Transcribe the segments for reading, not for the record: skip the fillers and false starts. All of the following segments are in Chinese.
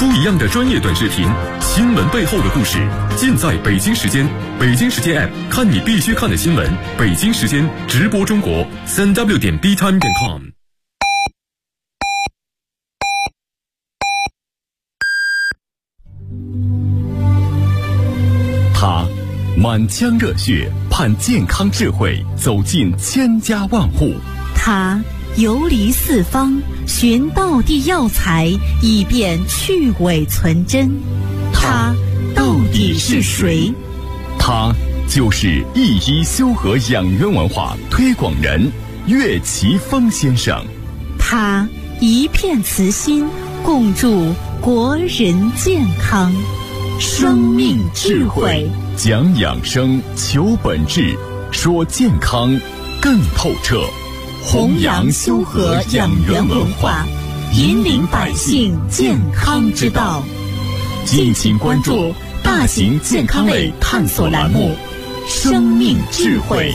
不一样的专业短视频，新闻背后的故事，尽在北京时间。北京时间 App 看你必须看的新闻。北京时间直播中国3w.btime.com。 他满腔热血盼健康智慧走进千家万户， 他游离四方寻道地药材，以便去伪存真。他到底是谁？ 他就是一一修和养元文化推广人岳奇峰先生。 他一片慈心，共筑国人健康。生命智慧， 讲养生，求本质，说健康更透彻。 弘扬修和养元文化，引领百姓健康之道。敬请关注大型健康类探索栏目《生命智慧》。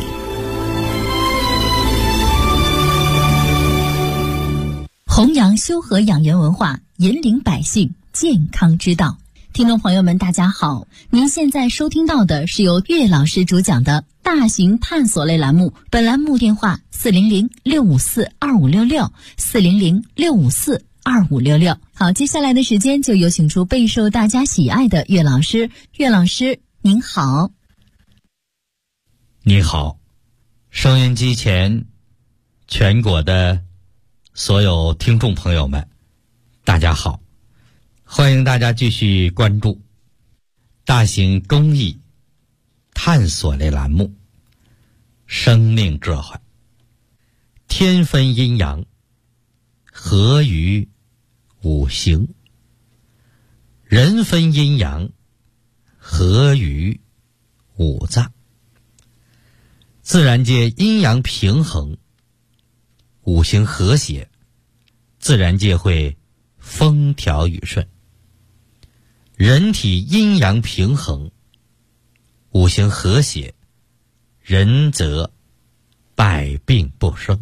弘扬修和养元文化，引领百姓健康之道。听众朋友们，大家好，您现在收听到的是由岳老师主讲的大型探索类栏目，本栏目电话400-654-2566，400-654-2566。好，接下来的时间就有请出备受大家喜爱的岳老师。岳老师您好。 你好，收音机前全国的所有听众朋友们，大家好，欢迎大家继续关注大型公益探索类栏目《生命智慧》。天分阴阳，合于五行；人分阴阳，合于五脏。自然界阴阳平衡，五行和谐，自然界会风调雨顺。人体阴阳平衡，五行和谐，人则百病不生。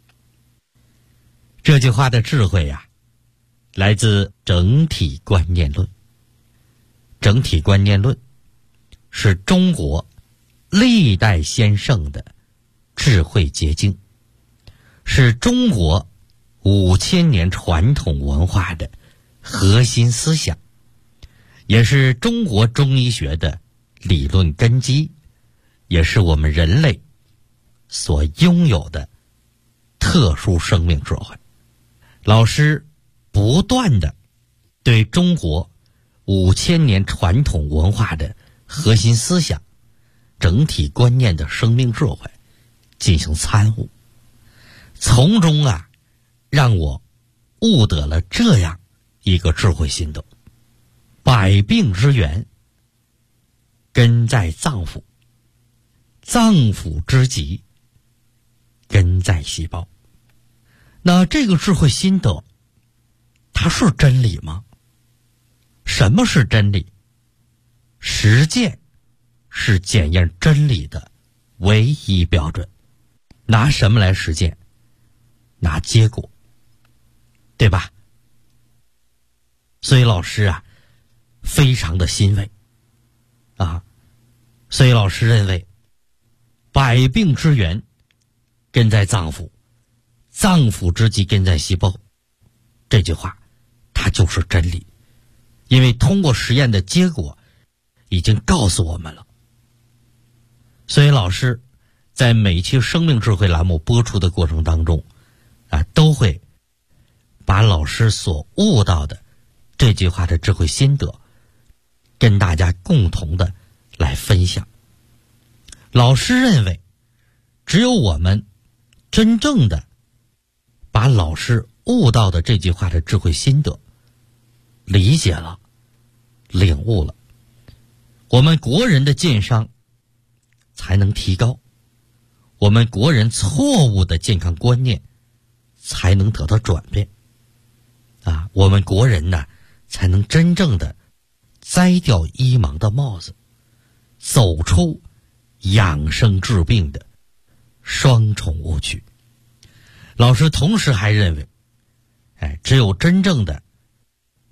这句话的智慧呀，来自整体观念论。整体观念论是中国历代先圣的智慧结晶，是中国5000年传统文化的核心思想，也是中国中医学的理论根基，也是我们人类所拥有的特殊生命智慧。老师不断地对中国5000年传统文化的核心思想、整体观念的生命智慧进行参悟，从中让我悟得了这样一个智慧心得：百病之源根在脏腑，脏腑之疾根在细胞。那这个智慧心得，它是真理吗？什么是真理？实践是检验真理的唯一标准。拿什么来实践？拿结果，对吧？所以老师非常的欣慰所以老师认为，百病之源根在脏腑，脏腑之疾根在细胞。这句话它就是真理，因为通过实验的结果已经告诉我们了。所以老师在每期生命智慧栏目播出的过程当中都会把老师所悟到的这句话的智慧心得跟大家共同的来分享。老师认为，只有我们真正的把老师悟到的这句话的智慧心得理解了、领悟了，我们国人的健商才能提高，我们国人错误的健康观念才能得到转变我们国人才能真正的摘掉医盲的帽子，走出养生治病的双重误区。老师同时还认为，只有真正的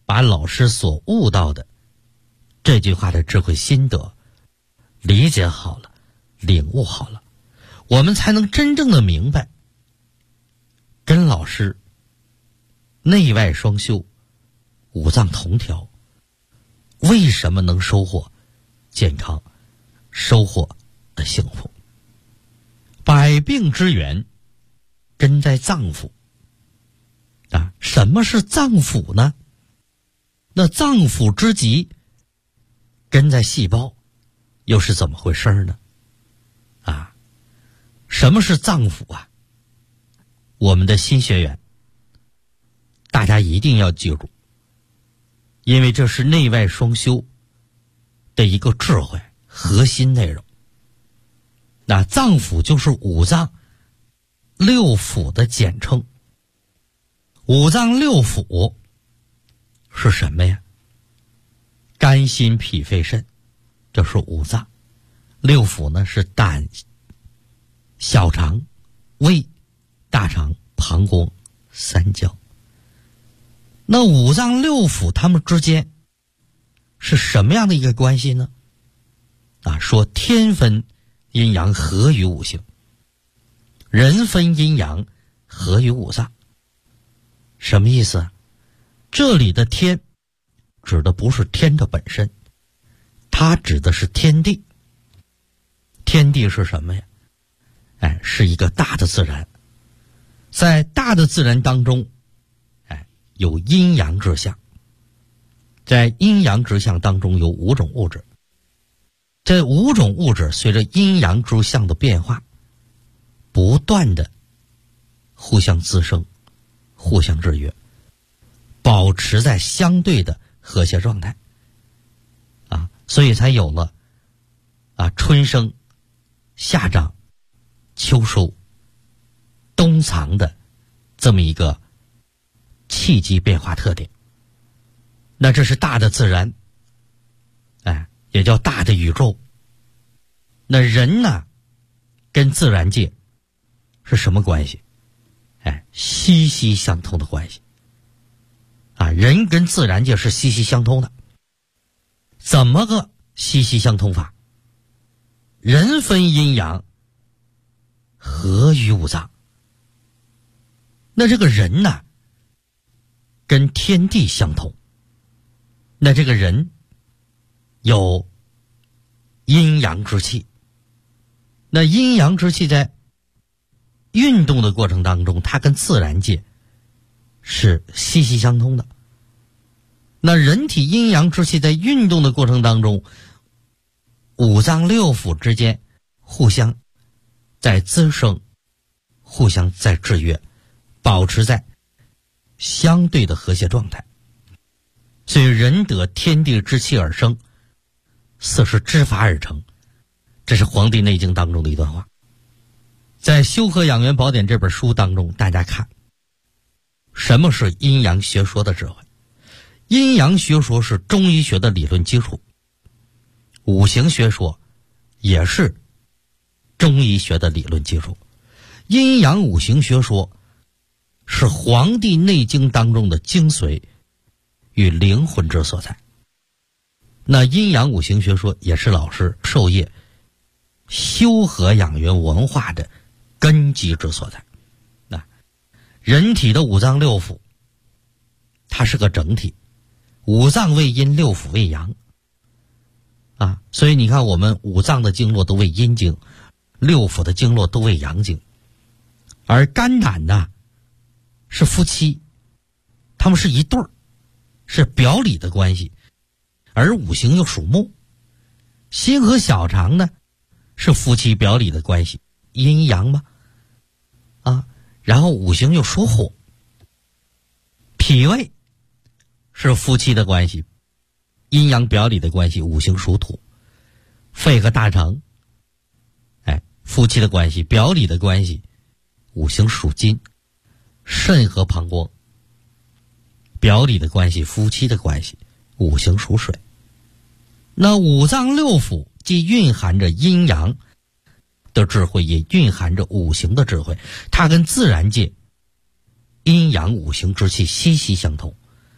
把老师所悟到的这句话的智慧心得理解好了，领悟好了，我们才能真正的明白跟老师内外双修，五脏同调，为什么能收获健康，收获幸福。百病之源根在脏腑啊，什么是脏腑呢？那脏腑之极根在细胞，又是怎么回事呢？啊，什么是脏腑啊？我们的新学员大家一定要记住，因为这是内外双修的一个智慧核心内容。那脏腑就是五脏六腑的简称。五脏六腑是什么呀？肝心脾肺肾，这是五脏。六腑呢是胆、小肠、胃、大肠、膀胱、三焦。那五脏六腑它们之间是什么样的一个关系呢？啊，说天分阴阳合于五行，人分阴阳合于五脏。什么意思啊？这里的天指的不是天的本身，它指的是天地。天地是什么呀？哎，是一个大的自然。在大的自然当中，哎，有阴阳之象。在阴阳之象当中有五种物质。这五种物质随着阴阳之象的变化，不断的互相滋生，互相制约，保持在相对的和谐状态啊，所以才有了啊春生、夏长、秋收、冬藏的这么一个气机变化特点。那这是大的自然，哎，也叫大的宇宙。那人呢，跟自然界是什么关系？哎，息息相通的关系啊！人跟自然界是息息相通的。怎么个息息相通法？人分阴阳，合于五脏。那这个人呢，跟天地相通。那这个人有阴阳之气，那阴阳之气在运动的过程当中，它跟自然界是息息相通的。那人体阴阳之气在运动的过程当中，五脏六腑之间互相在滋生，互相在制约，保持在相对的和谐状态。所以人得天地之气而生，色是之法而成，这是《黄帝内经》当中的一段话。在《修和养元宝典》这本书当中，大家看什么是阴阳学说的智慧。阴阳学说是中医学的理论基础，五行学说也是中医学的理论基础。阴阳五行学说是《黄帝内经》当中的精髓与灵魂之所在。那阴阳五行学说也是老师授业修和养元文化的根基之所在。那人体的五脏六腑，它是个整体，五脏为阴，六腑为阳啊。所以你看，我们五脏的经络都为阴经，六腑的经络都为阳经。而肝胆呢，是夫妻，他们是一对儿，是表里的关系。而五行又属木，心和小肠呢是夫妻表里的关系，阴阳嘛啊。然后五行又属火，脾胃是夫妻的关系，阴阳表里的关系，五行属土。肺和大肠，哎，夫妻的关系，表里的关系，五行属金。肾和膀胱，表里的关系，夫妻的关系，五行属水。那五脏六腑既蕴含着阴阳的智慧，也蕴含着五行的智慧，它跟自然界阴阳五行之气息息相通。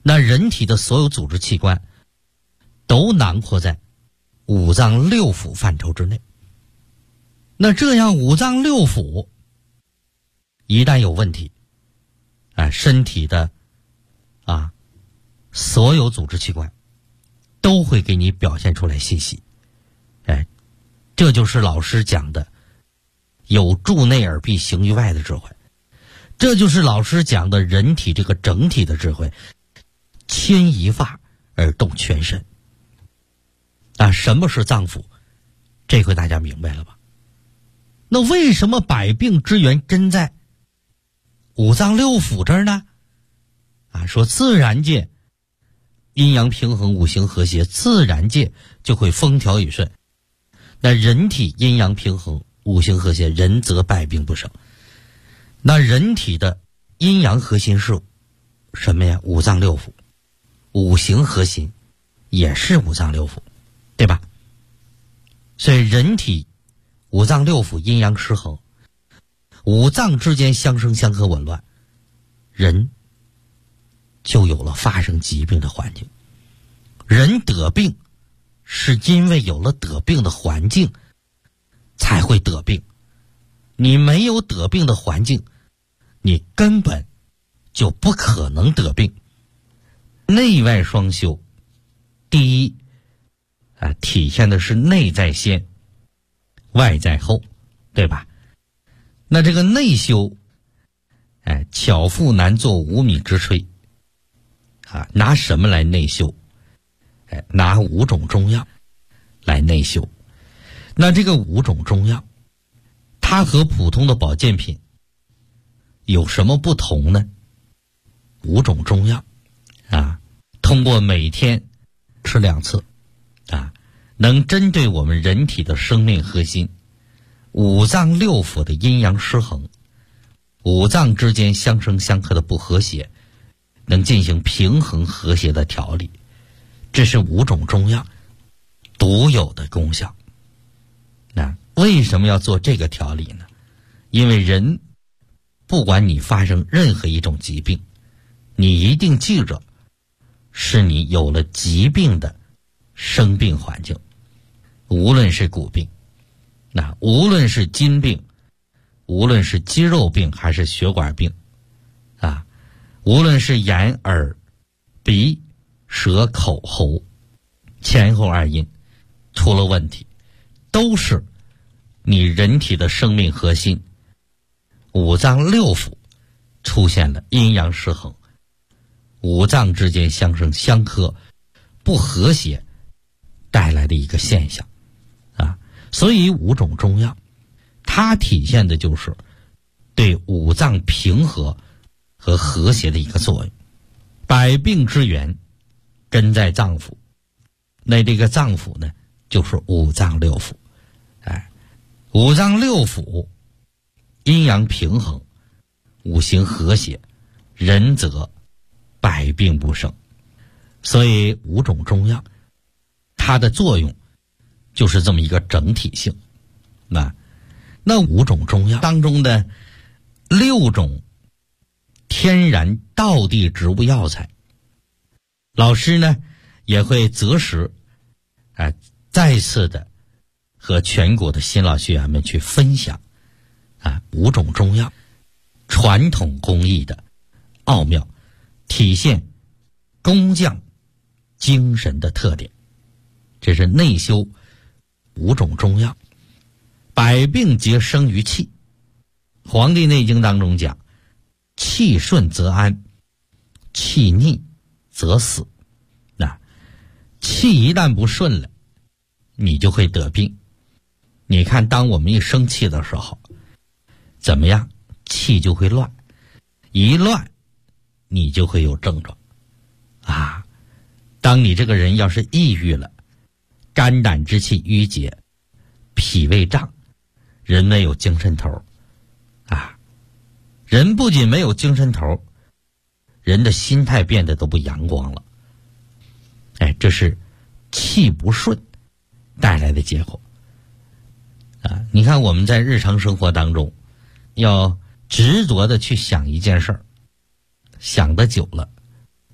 那人体的所有组织器官都囊括在五脏六腑范畴之内。那这样五脏六腑一旦有问题，身体的所有组织器官都会给你表现出来信息。这就是老师讲的有助内而必行于外的智慧，这就是老师讲的人体这个整体的智慧，牵一发而动全身。什么是脏腑？这回大家明白了吧？那为什么百病之源真在五脏六腑这儿呢？说自然界阴阳平衡，五行和谐，自然界就会风调雨顺。那人体阴阳平衡，五行和谐，人则百病不生。那人体的阴阳核心是什么呀？五脏六腑。五行核心也是五脏六腑，对吧？所以人体五脏六腑阴阳失衡，五脏之间相生相克紊乱，人就有了发生疾病的环境。人得病是因为有了得病的环境才会得病，你没有得病的环境，你根本就不可能得病。内外双修，第一体现的是内在先，外在后，对吧？那这个内修，巧妇难做无米之炊，拿什么来内修？拿5种中药来内修。那这个5种中药，它和普通的保健品有什么不同呢？5种中药通过每天吃2次能针对我们人体的生命核心，五脏六腑的阴阳失衡，五脏之间相生相克的不和谐，能进行平衡和谐的调理。这是5种中药独有的功效。为什么要做这个调理呢？因为人不管你发生任何一种疾病，你一定记着，是你有了疾病的生病环境。无论是骨病，无论是筋病，无论是肌肉病还是血管病无论是眼耳鼻舌口喉前后2阴出了问题，都是你人体的生命核心五脏六腑出现了阴阳失衡，五脏之间相生相克不和谐带来的一个现象所以5种中药它体现的就是对五脏平和和和谐的一个作用。百病之源根在脏腑，那这个脏腑呢就是五脏六腑。五脏六腑阴阳平衡，五行和谐，人则百病不生。所以5种中药它的作用就是这么一个整体性。那5种中药当中的6种天然道地植物药材，老师呢也会择时再次的和全国的新老学员们去分享5种中药传统工艺的奥妙，体现工匠精神的特点。这是内修5种中药。百病皆生于气，黄帝内经当中讲，气顺则安，气逆则死。气一旦不顺了，你就会得病。你看当我们一生气的时候怎么样？气就会乱，一乱你就会有症状当你这个人要是抑郁了，肝胆之气郁结，脾胃胀，人没有精神头人不仅没有精神头，人的心态变得都不阳光了。这是气不顺带来的结果你看我们在日常生活当中要执着的去想一件事儿，想得久了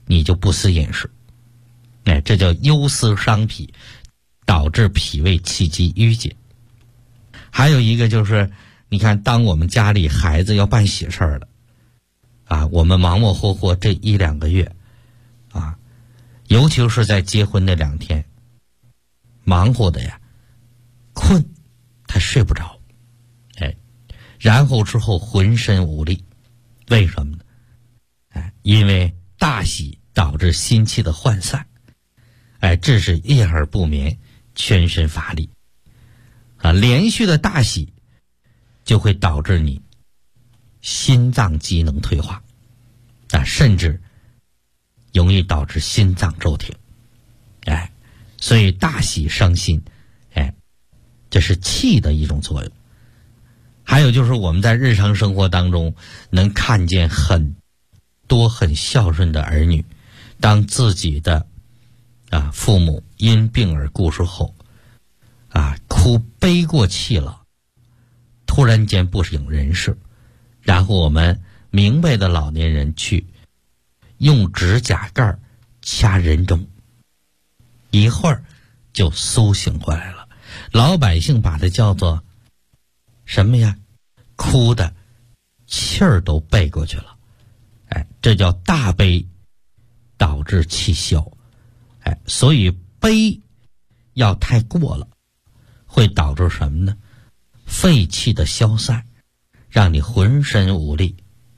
你就不思饮食。这叫忧思伤脾，导致脾胃气机郁结。还有一个就是，你看，当我们家里孩子要办喜事儿了啊，我们忙忙活活这1-2个月啊，尤其是在结婚那2天，忙活的呀，困，他睡不着，然后之后浑身无力，为什么呢？因为大喜导致心气的涣散，致使夜而不眠，全身乏力。连续的大喜就会导致你心脏机能退化，甚至容易导致心脏骤停。所以大喜伤心，这是气的一种作用。还有就是我们在日常生活当中能看见很多很孝顺的儿女，当自己的父母因病而故世后，哭悲过气了，突然间不省人事，然后我们明白的老年人去用指甲盖掐人中，一会儿就苏醒过来了。老百姓把它叫做什么呀？哭的气儿都背过去了。这叫大悲导致气消。所以悲要太过了，会导致什么呢？肺气的消散，让你浑身无力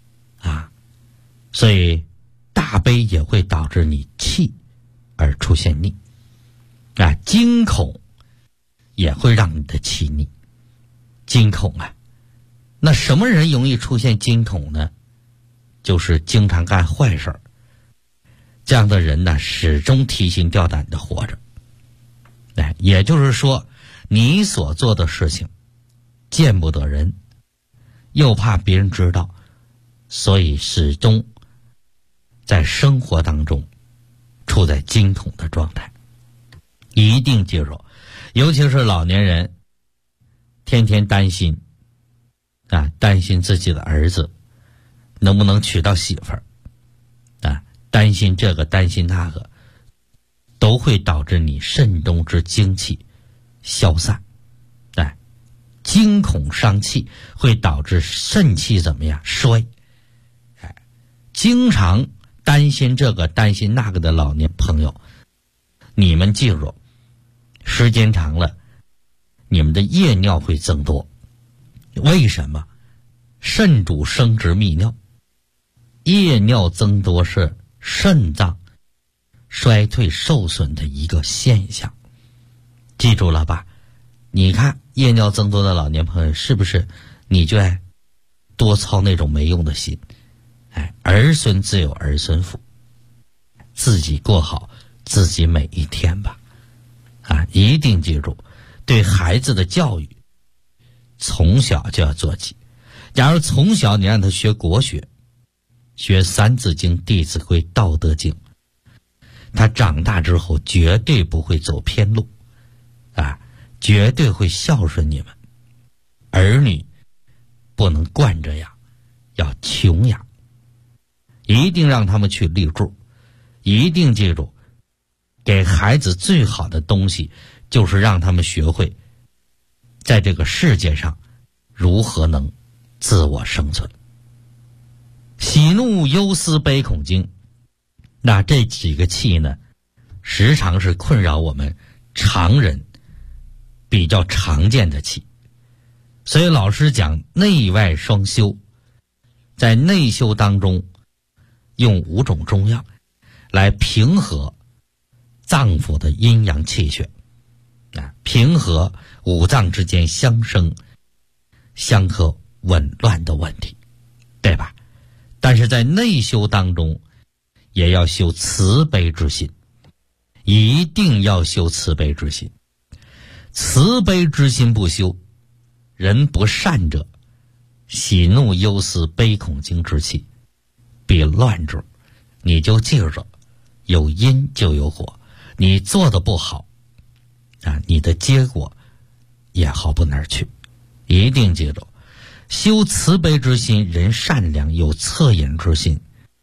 所以大悲也会导致你气而出现逆惊恐也会让你的气逆。惊恐那什么人容易出现惊恐呢？就是经常干坏事儿，这样的人呢，始终提心吊胆的活着。也就是说，你所做的事情见不得人，又怕别人知道，所以始终在生活当中处在惊恐的状态。一定记住，尤其是老年人，天天担心担心自己的儿子能不能娶到媳妇儿担心这个担心那个，都会导致你肾中之精气消散。惊恐伤气会导致肾气怎么样？衰。经常担心这个担心那个的老年朋友，你们记住，时间长了，你们的夜尿会增多。为什么？肾主生殖泌尿，夜尿增多是肾脏衰退受损的一个现象。记住了吧？你看夜尿增多的老年朋友，是不是你就爱多操那种没用的心？儿孙自有儿孙福，自己过好自己每一天吧。一定记住，对孩子的教育从小就要做起。假如从小你让他学国学，学三字经、弟子规、道德经，他长大之后绝对不会走偏路绝对会孝顺你们。儿女不能惯着养，要穷养，一定让他们去立柱。一定记住，给孩子最好的东西就是让他们学会在这个世界上如何能自我生存。喜怒忧思悲恐惊，那这几个气呢，时常是困扰我们常人比较常见的气。所以老师讲内外双修，在内修当中用5种中药来平和脏腑的阴阳气血平和五脏之间相生相克紊乱的问题，对吧？但是在内修当中也要修慈悲之心，一定要修慈悲之心。慈悲之心不修，人不善者，喜怒忧思悲恐惊之气必乱之。你就记着，有因就有果，你做的不好你的结果也好不哪儿去。一定记住，修慈悲之心，人善良有恻隐之心，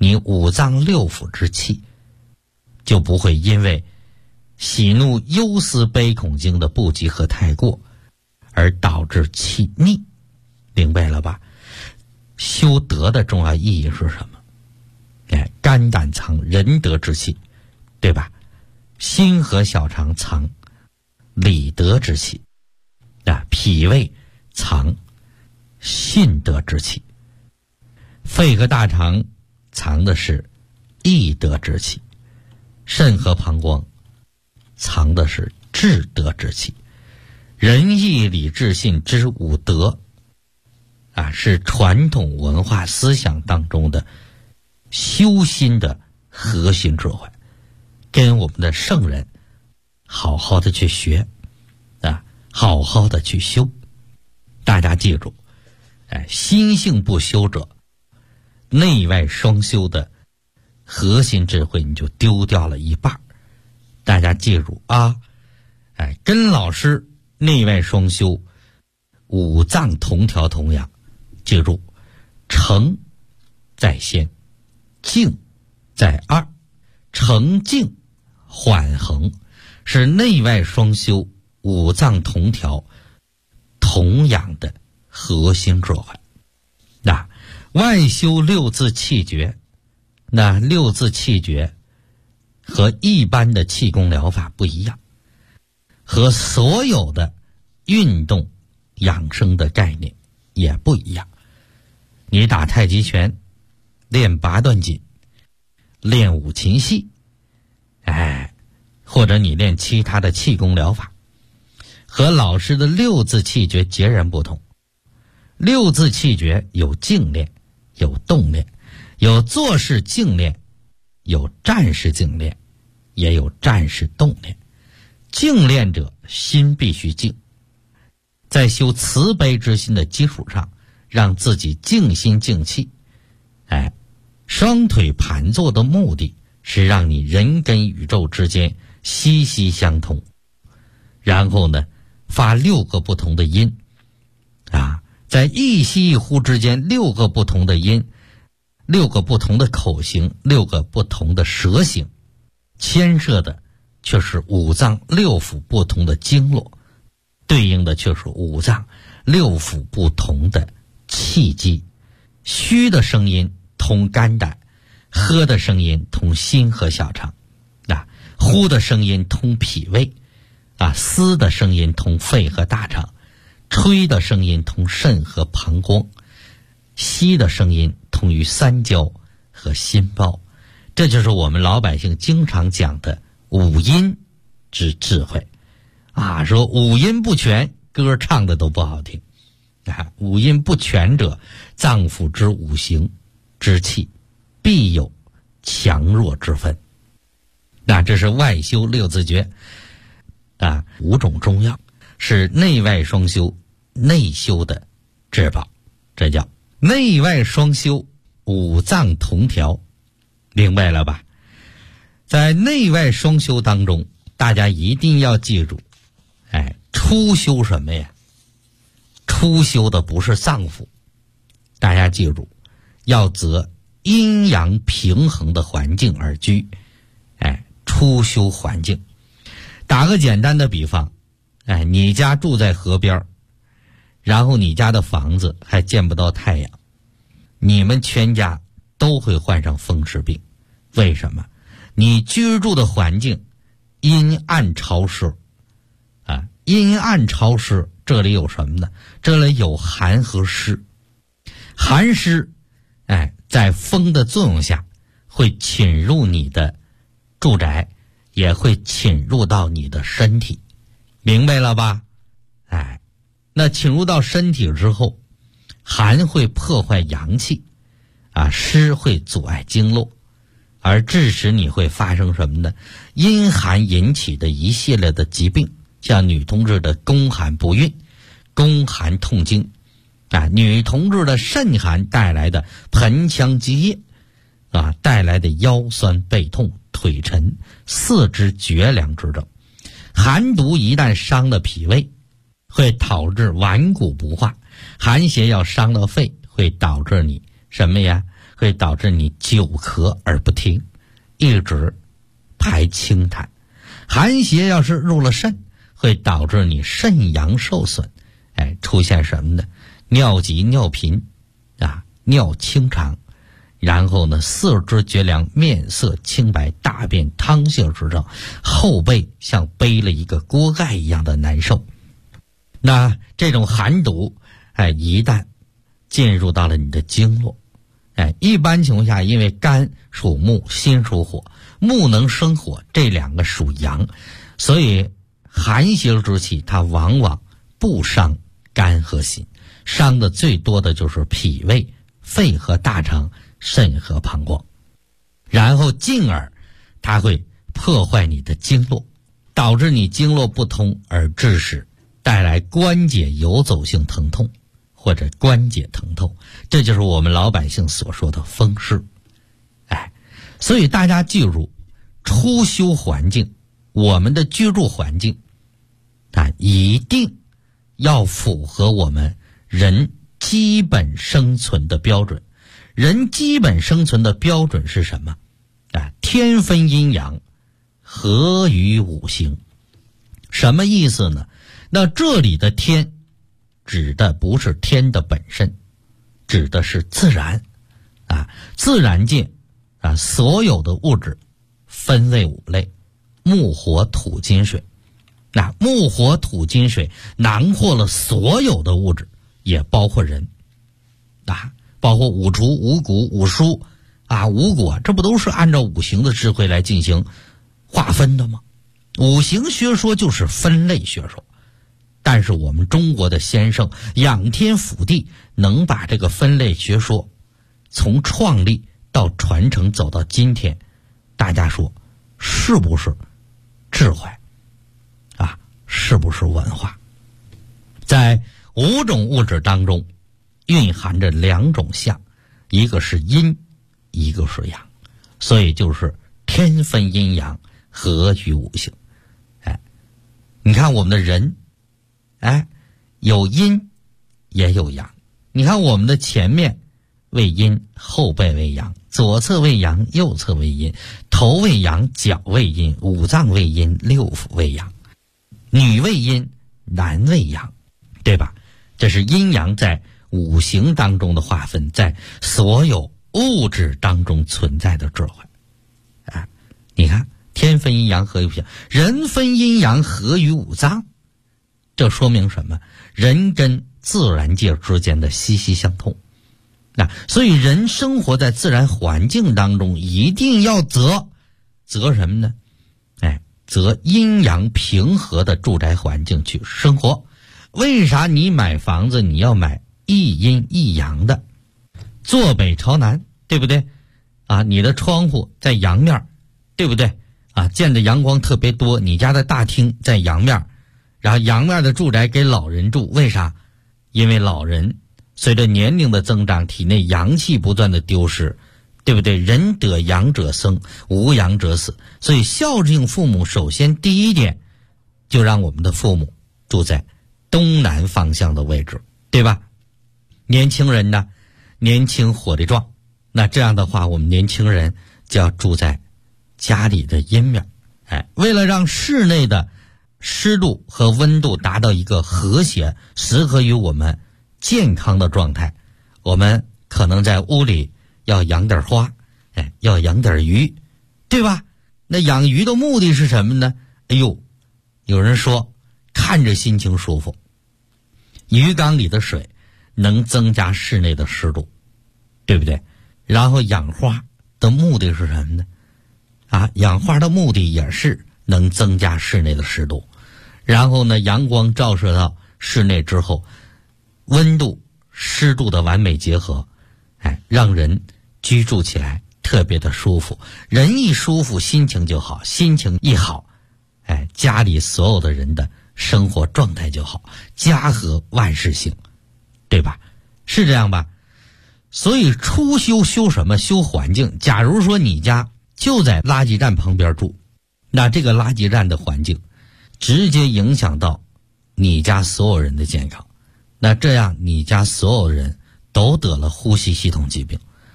你五脏六腑之气就不会因为喜怒忧思悲恐惊的不及和太过而导致气逆，明白了吧？修德的重要意义是什么？肝胆藏仁德之气，对吧？心和小肠藏理德之气，脾胃藏信德之气，肺和大肠藏的是义德之气，肾和膀胱藏的是智德之气。仁义礼智信之五德是传统文化思想当中的修心的核心智慧，跟我们的圣人好好的去学好好的去修。大家记住，心性不修者，内外双修的核心智慧你就丢掉了一半。大家记住啊，跟老师内外双修，五脏同调同养。记住，诚在先，静在二，诚静缓衡是内外双修、五脏同调同养的核心智慧。外修六字气诀，那六字气诀和一般的气功疗法不一样，和所有的运动养生的概念也不一样。你打太极拳，练八段锦，练五禽戏，或者你练其他的气功疗法，和老师的六字气诀截然不同。六字气诀有静练，有动练，有坐式静练，有站式静练，也有站式动练。静练者心必须静，在修慈悲之心的基础上，让自己静心静气。双腿盘坐的目的是让你人跟宇宙之间息息相通，然后呢发六个不同的音在一吸一呼之间，六个不同的音，六个不同的口型，六个不同的舌形，牵涉的却是五脏六腑不同的经络，对应的却是五脏六腑不同的气机。虚的声音通肝胆，喝的声音通心和小肠，呼的声音通脾胃，嘶的声音通肺和大肠，吹的声音通肾和膀胱，吸的声音通于三焦和心包。这就是我们老百姓经常讲的五音之智慧说五音不全，歌唱的都不好听五音不全者，脏腑之五行之气必有强弱之分。这是外修六字诀五种中药是内外双修内修的至宝，这叫内外双修，五脏同调，明白了吧？在内外双修当中，大家一定要记住初修什么呀？初修的不是脏腑，大家记住，要择阴阳平衡的环境而居。初修环境，打个简单的比方，你家住在河边，然后你家的房子还见不到太阳，你们全家都会患上风湿病。为什么？你居住的环境阴暗潮湿阴暗潮湿，这里有什么呢？这里有寒和湿。寒湿在风的作用下会侵入你的住宅，也会侵入到你的身体，明白了吧？那侵入到身体之后，寒会破坏阳气湿会阻碍经络，而致使你会发生什么呢？阴寒引起的一系列的疾病，像女同志的宫寒不孕、宫寒痛经女同志的肾寒带来的盆腔积液带来的腰酸背痛、腿沉、四肢绝凉之症。寒毒一旦伤了脾胃，会导致顽固不化；寒邪要伤了肺，会导致你什么呀？ 会导致你久咳而不停，一直排清痰。寒邪要是入了肾，会导致你肾阳受损，出现什么呢？尿急、尿频尿清长，然后呢四肢厥凉，面色清白，大便汤性之症，后背像背了一个锅盖一样的难受。那这种寒毒一旦进入到了你的经络，一般情况下，因为肝属木，心属火，木能生火，这两个属阳，所以寒邪之气它往往不伤肝和心，伤的最多的就是脾胃、肺和大肠、肾和膀胱，然后进而它会破坏你的经络，导致你经络不通，而致使带来关节游走性疼痛或者关节疼痛，这就是我们老百姓所说的风湿。所以大家记住，初修环境，我们的居住环境一定要符合我们人基本生存的标准。人基本生存的标准是什么？天分阴阳，合于五行。什么意思呢？那这里的天指的不是天的本身，指的是自然自然界所有的物质分为5类：木火土金水。木火土金水囊括了所有的物质，也包括人包括五畜、五谷、五蔬五果，这不都是按照五行的智慧来进行划分的吗？五行学说就是分类学说，但是我们中国的先生仰天俯地，能把这个分类学说从创立到传承走到今天，大家说是不是智慧是不是文化？在5种物质当中蕴含着2种相，一个是阴，一个是阳，所以就是天分阴阳，合于五行。你看我们的人有阴也有阳，你看我们的前面为阴，后背为阳，左侧为阳，右侧为阴，头为阳，脚为阴，五脏为阴，六腑为阳，女为阴，男为阳，对吧？这是阴阳在五行当中的划分，在所有物质当中存在的智慧。你看天分阴阳，合于五行，人分阴阳，合于五脏，这说明什么？人跟自然界之间的息息相通。所以人生活在自然环境当中，一定要择什么呢？择阴阳平和的住宅环境去生活。为啥你买房子你要买一阴一阳的，坐北朝南，对不对？你的窗户在阳面，对不对？见的阳光特别多，你家的大厅在阳面，然后阳面的住宅给老人住，为啥？因为老人随着年龄的增长，体内阳气不断的丢失，对不对？人得阳者生，无阳者死。所以孝敬父母，首先第一点就让我们的父母住在东南方向的位置，对吧？年轻人呢，年轻火力壮，那这样的话我们年轻人就要住在家里的阴面。为了让室内的湿度和温度达到一个和谐，适合于我们健康的状态，我们可能在屋里要养点花，要养点鱼，对吧？那养鱼的目的是什么呢？有人说看着心情舒服，鱼缸里的水能增加室内的湿度，对不对？然后养花的目的是什么呢？养花的目的也是能增加室内的湿度。然后呢，阳光照射到室内之后，温度湿度的完美结合，让人居住起来特别的舒服。人一舒服，心情就好，心情一好，家里所有的人的生活状态就好，家和万事兴，对吧？是这样吧？所以初修什么？修环境。假如说你家就在垃圾站旁边住，那这个垃圾站的环境直接影响到你家所有人的健康，那这样你家所有人都得了呼吸系统疾病。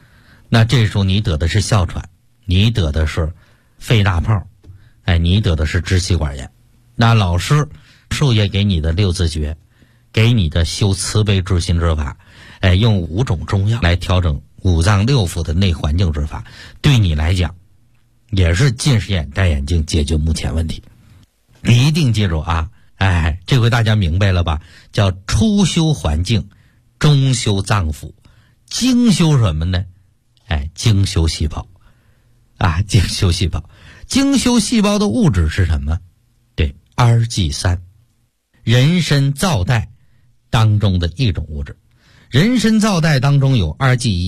那这时候你得的是哮喘，你得的是肺大泡，你得的是支气管炎。那老师授业给你的六字诀，给你的修慈悲治心之法，用5种中药来调整五脏六腑的内环境之法，对你来讲也是近视眼戴眼镜解决目前问题。你一定记住啊，这回大家明白了吧？叫初修环境，中修脏腑，精修什么呢？精修细胞精修细胞。精修细胞的物质是什么？对，Rg3，人参皂苷当中的一种物质。人参皂苷当中有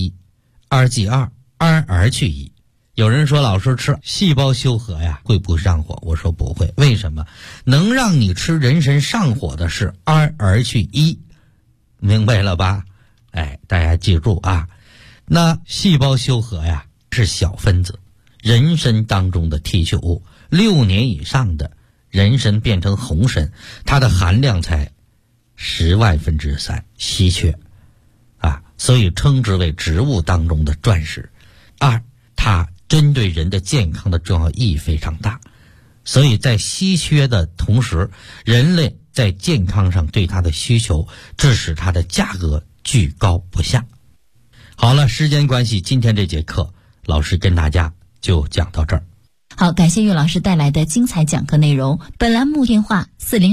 Rg1、Rg2、RR1。有人说老师吃细胞修和呀会不会上火？我说不会。为什么？能让你吃人参上火的是 RR1，明白了吧？大家记住啊。那细胞修和呀是小分子，人参当中的提取物，6年以上的人参变成红参，它的含量才10万分之3，稀缺所以称之为植物当中的钻石。它针对人的健康的重要意义非常大，所以在稀缺的同时，人类在健康上对它的需求，致使它的价格居高不下。好了，时间关系，今天这节课老师跟大家就讲到这儿。 好，感谢岳老师带来的精彩讲课内容。本栏目电话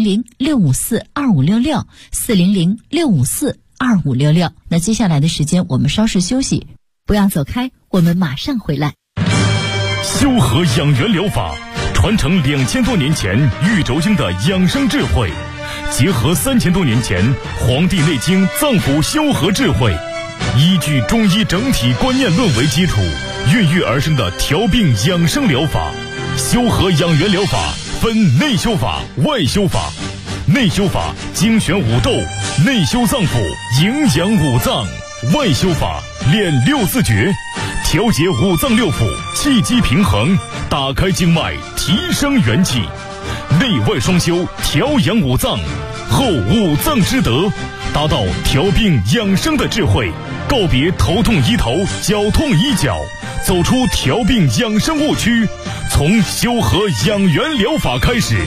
400-654-2566，400-654-2566。那接下来的时间我们稍事休息，不要走开，我们马上回来。 修和养元疗法传承2000多年前玉轴经的养生智慧，结合3000多年前《黄帝内经》脏腑修和智慧，依据中医整体观念论为基础，孕育而生的调病养生疗法。修和养元疗法分内修法、外修法。内修法精选五斗，内修脏腑，营养五脏；外修法练6字诀，调节五脏六腑，气机平衡，打开经脉，提升元气。内外双修，调养五脏，后五脏之德，达到调病养生的智慧，告别头痛医头，脚痛医脚，走出调病养生误区，从修和养元疗法开始。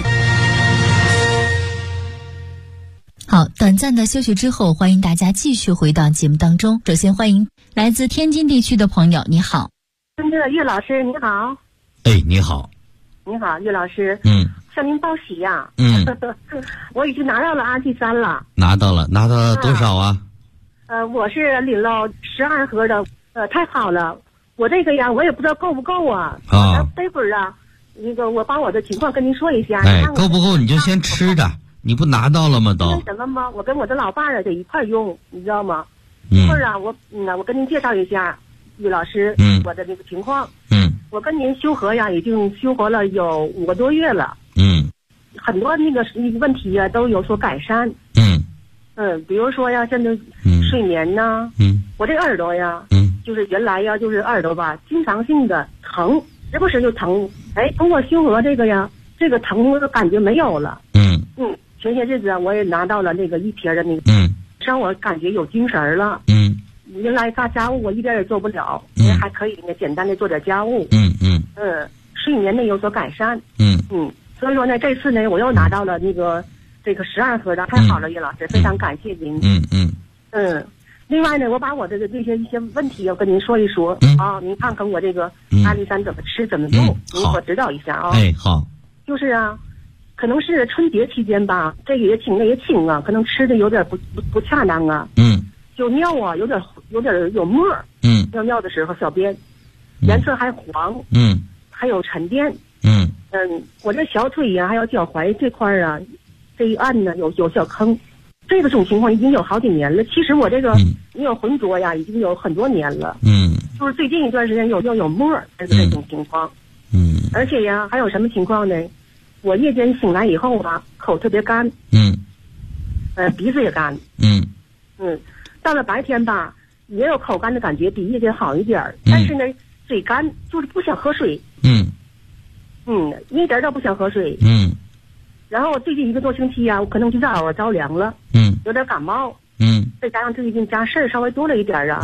好，短暂的休息之后，欢迎大家继续回到节目当中。首先欢迎来自天津地区的朋友，你好。 岳老师你好。 你好。 你好，岳老师。向您报喜呀。我已经拿到了RG3了。拿到了多少啊？ 我是领了12盒的。太好了，我这个呀，我也不知道够不够啊。待会儿啊，我把我的情况跟您说一下。 够不够你就先吃着。你不拿到了吗？都什么吗？我跟我的老伴儿得一块用，你知道吗？一会儿啊，我跟您介绍一下，岳老师，我的那个情况。我跟您修和呀，已经修和了有5个多月了。很多那个问题呀都有所改善。比如说呀，现在睡眠呐，我这耳朵呀，就是原来呀，就是耳朵吧，经常性的疼，时不时就疼。通过修和这个呀，这个疼的感觉没有了。前些日子啊，我也拿到了那个1瓶的那个，让我感觉有精神了。原来干家务我一点也做不了，还可以简单的做点家务。睡眠呢有所改善。所以说呢，这次呢我又拿到了这个12盒的，太好了，岳老师，非常感谢您。另外呢，我把我的这些一些问题要跟您说一说您看看我这个RG3怎么吃怎么用，您给我指导一下啊。 好。 就是啊。可能是春节期间吧，这个也请那也请啊，可能吃的有点不恰当啊。就尿啊，有点有沫。尿的时候小便颜色还黄。还有沉淀。我这小腿呀，还有脚踝这块啊，这一按呢有小坑。这种情况已经有好几年了。其实我这个没有浑浊呀，已经有很多年了。就是最近一段时间有沫这种情况。而且呀，还有什么情况呢？我夜间醒来以后吧，口特别干。鼻子也干。到了白天吧，也有口干的感觉，比夜间好一点。但是呢，嘴干，就是不想喝水。一点都不想喝水。然后最近1个多星期呀，我可能就是耳朵着凉了。有点感冒。再加上最近家事儿稍微多了一点啊。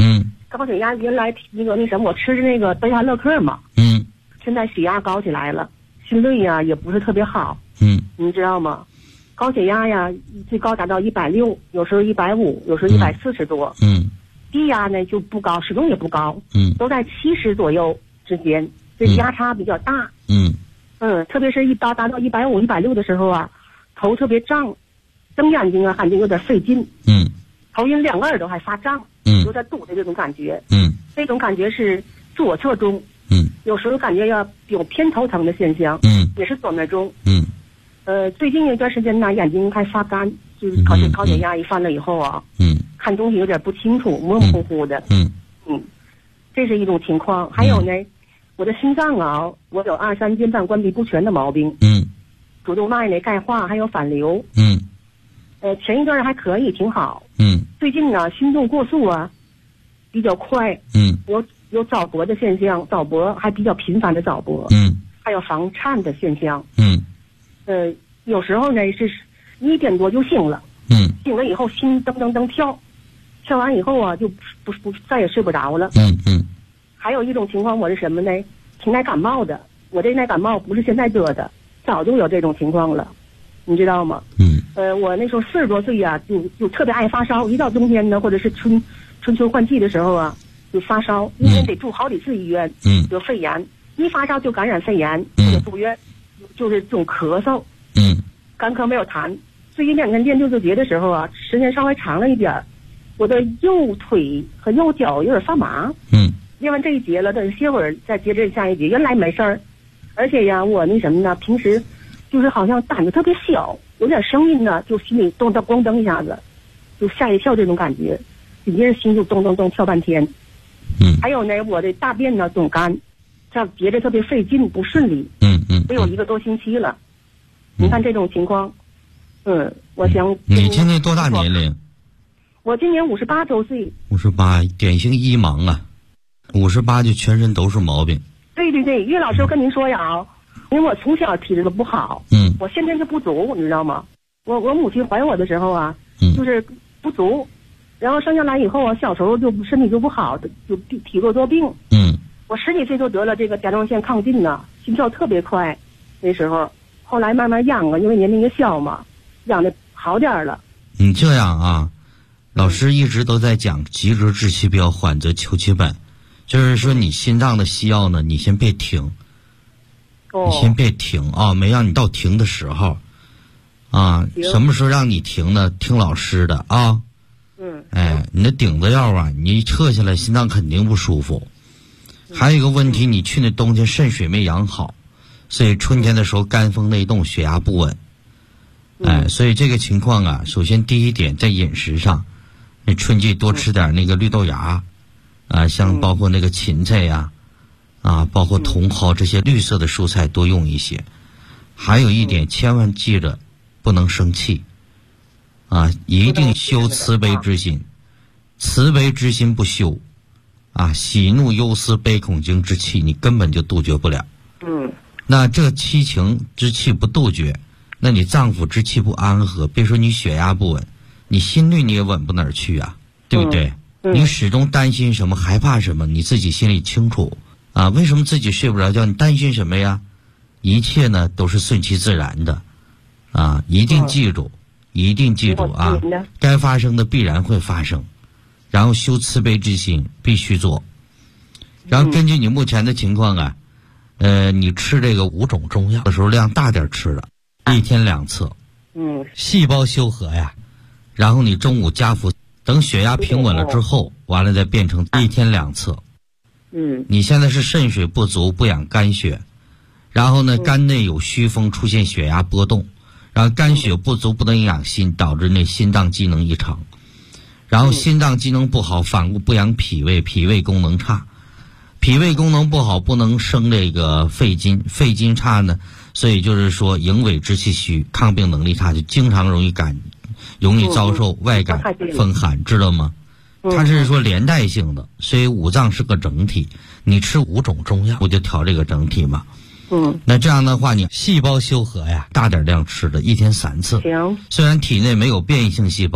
高血压原来那什么，我吃的那个贝塔乐克嘛，现在血压高起来了，心率呀也不是特别好，你知道吗？高血压呀最高达到160，有时候150，有时候140多，低压呢就不高，始终也不高，都在70左右之间，这压差比较大，特别是达到150、160的时候啊，头特别胀，睁眼睛啊还有点费劲，头晕，2个耳朵还发胀，有点堵的这种感觉，这种感觉是左侧中，有时候感觉有偏头疼的现象，也是左面中，最近有一段时间呢，眼睛还发干，就是高血压一犯了以后啊，看东西有点不清楚，模模糊糊的，这是一种情况。还有呢，我的心脏啊，我有2、3间瓣关闭不全的毛病，主动脉呢钙化，还有反流，前一段还可以，挺好，最近呢心动过速啊，比较快，有早搏的现象，早搏还比较频繁的早搏，还有房颤的现象，有时候呢是1点多就醒了，醒了以后心噔噔噔跳，跳完以后啊就不再也睡不着了，还有一种情况我是什么呢？挺耐感冒的，我这耐感冒不是现在得的，早就有这种情况了，你知道吗？我那时候40多岁呀，就特别爱发烧，一到冬天呢，或者是春秋换季的时候啊，就发烧，一年得住好几次医院，有肺炎，一发烧就感染肺炎，或者住院，就是这种咳嗽，干咳没有痰。最近2天练六字诀的时候啊，时间稍微长了一点，我的右腿和右脚有点发麻，练完这一节了，等歇会儿再接着下一节，原来没事儿，而且呀，我那什么呢，平时就是好像胆子特别小，有点声音呢，就心里咚咚咣噔一下子，就吓一跳这种感觉，紧接着心就咚咚咚跳半天。还有呢，我的大便呢总干，这样结着特别费劲，不顺利。得有1个多星期了。你看这种情况，我想你今年多大年龄？ 我今年58周岁。 58，典型一盲啊，58就全身都是毛病。 对，岳老师，我跟您说呀，因为我从小体质都不好，我先天是不足，你知道吗？我母亲怀我的时候啊，就是不足，然后生下来以后啊，小时候就身体就不好，就体弱多病。我10几岁就得了这个甲状腺亢进呢，心跳特别快，那时候，后来慢慢养啊，因为年龄也小嘛，养的好点了。 你这样啊，老师一直都在讲急则治其标，缓则求其本，就是说你心脏的西药呢，你先别停。你先别停啊，没让你到停的时候啊，什么时候让你停呢？听老师的啊。你那顶子药啊，你一撤下来心脏肯定不舒服。还有一个问题，你去那冬天肾水没养好，所以春天的时候肝风内动，血压不稳。所以这个情况啊，首先第一点在饮食上，你春季多吃点那个绿豆芽啊，像包括那个芹菜呀。包括茼蒿这些绿色的蔬菜多用一些。还有一点，千万记着不能生气一定修慈悲之心，慈悲之心不修喜怒忧思悲恐惊之气你根本就杜绝不了。那这七情之气不杜绝，那你脏腑之气不安和，别说你血压不稳，你心率你也稳不哪儿去啊，对不对？你始终担心什么，害怕什么，你自己心里清楚为什么自己睡不着觉？你担心什么呀？一切呢都是顺其自然的一定记住该发生的必然会发生，然后修慈悲之心必须做。然后根据你目前的情况你吃这个5种中药的时候量大点吃的，1天2次。细胞修和呀，然后你中午加服，等血压平稳了之后，完了再变成1天2次。你现在是肾水不足，不养肝血，然后呢肝内有虚风，出现血压波动，然后肝血不足不能养心，导致那心脏机能异常，然后心脏机能不好，反过不养脾胃，脾胃功能差，脾胃功能不好不能生这个肺金，肺金差呢，所以就是说营卫之气虚，抗病能力差，就经常容易遭受外感风寒，知道吗？它是说连带性的，所以五脏是个整体，你吃5种中药不就调这个整体吗？那这样的话，你细胞修和呀，大点量吃的，1天3次。虽然体内没有变异性细胞，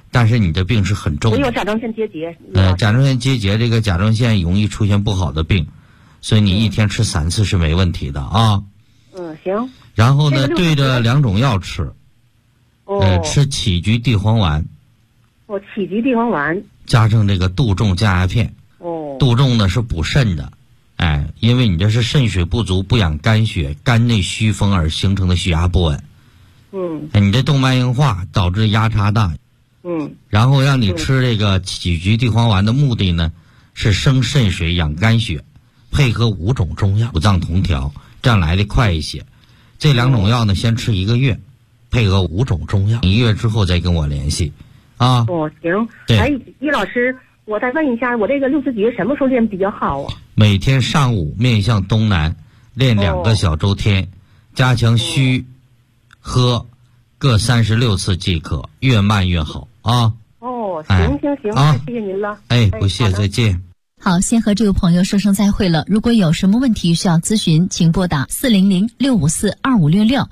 但是你的病是很重的。 我有甲状腺结节。 甲状腺结节，这个甲状腺容易出现不好的病，所以你一天吃3次是没问题的啊。 行。 然后呢，对着2种药吃。吃杞菊地黄丸。 杞菊地黄丸。 加上这个杜仲降压片。杜仲呢是补肾的，因为你这是肾水不足，不养肝血，肝内虚风而形成的血压不稳。你这动脉硬化导致压差大。然后让你吃这个杞菊地黄丸的目的呢，是生肾水养肝血，配合5种中药，五脏同调，这样来的快一些。这2种药呢，先吃1个月，配合5种中药，1个月之后再跟我联系，啊。 行。叶老师，我再问一下，我这个60节什么时候练比较好啊？ 每天上午面向东南练2个小周天，加强虚喝各36次即可，越慢越好啊。 行，太谢谢您了。 不谢，再见。 好，先和这位朋友说声再会了。如果有什么问题需要咨询，请拨打400-654-2566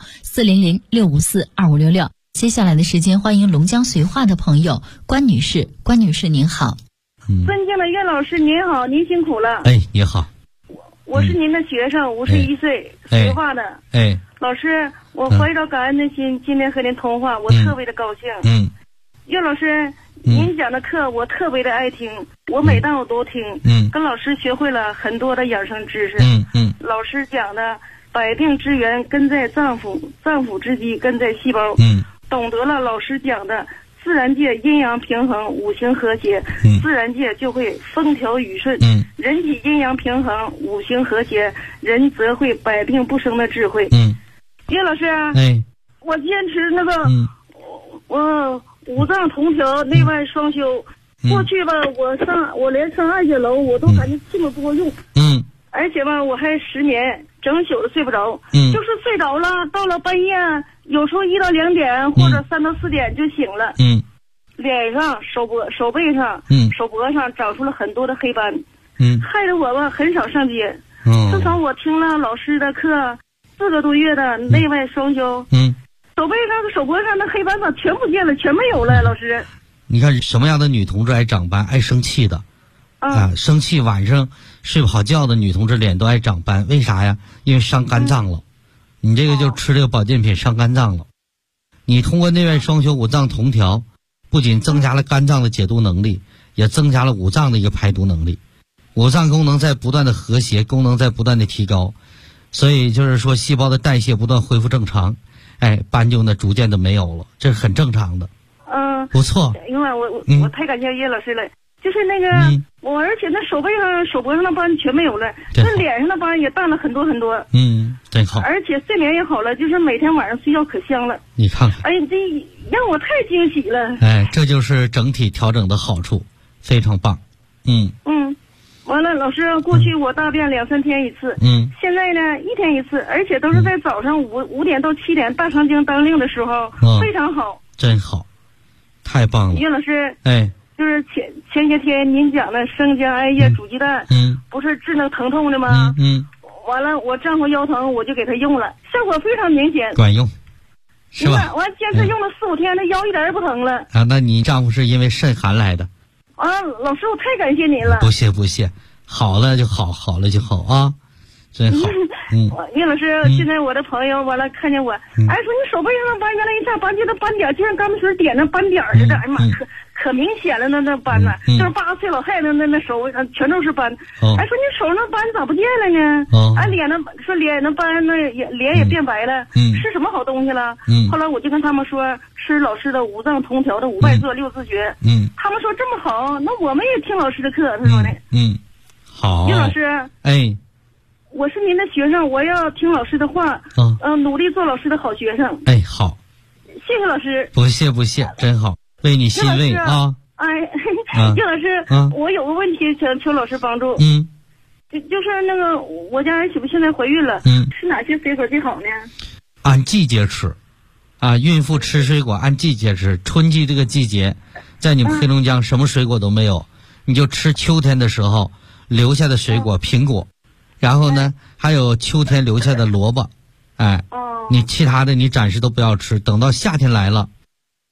400-654-2566。接下来的时间，欢迎龙江绥化的朋友关女士。关女士您好。 尊敬的岳老师您好，您辛苦了。 你好。 我是您的学生，51岁，绥化的。老师，我怀着感恩的心，今天和您通话，我特别的高兴。岳老师，您讲的课我特别的爱听，我每当我都听。跟老师学会了很多的养生知识。老师讲的百病之源根在脏腑，脏腑之基根在细胞。懂得了老师讲的自然界阴阳平衡，五行和谐，自然界就会风调雨顺。人体阴阳平衡，五行和谐，人则会百病不生的智慧。岳老师，我坚持那个，我五脏同调，内外双修。过去吧，我连上2节楼我都感觉气不够用。而且吧，我还10年整宿的睡不着。就是睡着了，到了半夜，有时候1到2点或者3到4点就醒了。脸上、手背上、手脖上长出了很多的黑斑。害得我吧很少上街。自从我听了老师的课4个多月的内外双修，手背上、手脖上的黑斑全不见了，全没有了。老师， 你看什么样的女同志爱长斑、爱生气的？生气晚上睡不好觉的女同志脸都爱长斑，为啥呀？因为伤肝脏了。你这个就吃这个保健品伤肝脏了。你通过内外双修、五脏同调，不仅增加了肝脏的解毒能力，也增加了五脏的一个排毒能力。五脏功能在不断的和谐，功能在不断的提高，所以就是说细胞的代谢不断恢复正常，斑就呢逐渐的没有了，这是很正常的。不错。 因为我太感谢叶老师了。就是那个，我而且那手背上、手脖上的斑全没有了，那脸上的斑也淡了很多很多。 真好。 而且睡眠也好了，就是每天晚上睡觉可香了。 你看看， 这让我太惊喜了。 这就是整体调整的好处，非常棒。 完了，老师，过去我大便2-3天一次，现在呢1天一次，而且都是在早上5点到7点大肠经当令的时候，非常好。 真好，太棒了。 岳老师，就是前些天您讲的生姜、艾叶、煮鸡蛋，不是治那疼痛的吗？完了，我丈夫腰疼，我就给他用了，效果非常明显， 管用，是吧？ 完坚持用了4-5天，他腰一点也不疼了。 那你丈夫是因为肾寒来的？ 老师，我太感谢您了。 不谢，好了就好，好了就好啊，真好。 岳老师，现在我的朋友完了看见我，说你手背上的斑，原来一下斑就那斑点，就像钢水点那斑点似的，哎妈，可明显了，那斑呢，就是80岁老太太那手全都是斑。说你手上那斑咋不见了呢？脸那斑那脸也变白了，吃什么好东西了？后来我就跟他们说，吃老师的五脏同调的5脉坐6字诀。他们说这么好，那我们也听老师的课。他说的。 好。 岳老师，我是您的学生，我要听老师的话，努力做老师的好学生。 好， 谢谢老师。 不谢，真好，为你欣慰啊。 岳老师，我有个问题想求老师帮助。就是那个我家儿媳妇现在怀孕了，吃哪些水果最好呢？ 按季节吃，孕妇吃水果按季节吃。春季这个季节，在你们黑龙江什么水果都没有，你就吃秋天的时候留下的水果，苹果。然后呢，还有秋天留下的萝卜，你其他的你暂时都不要吃，等到夏天来了，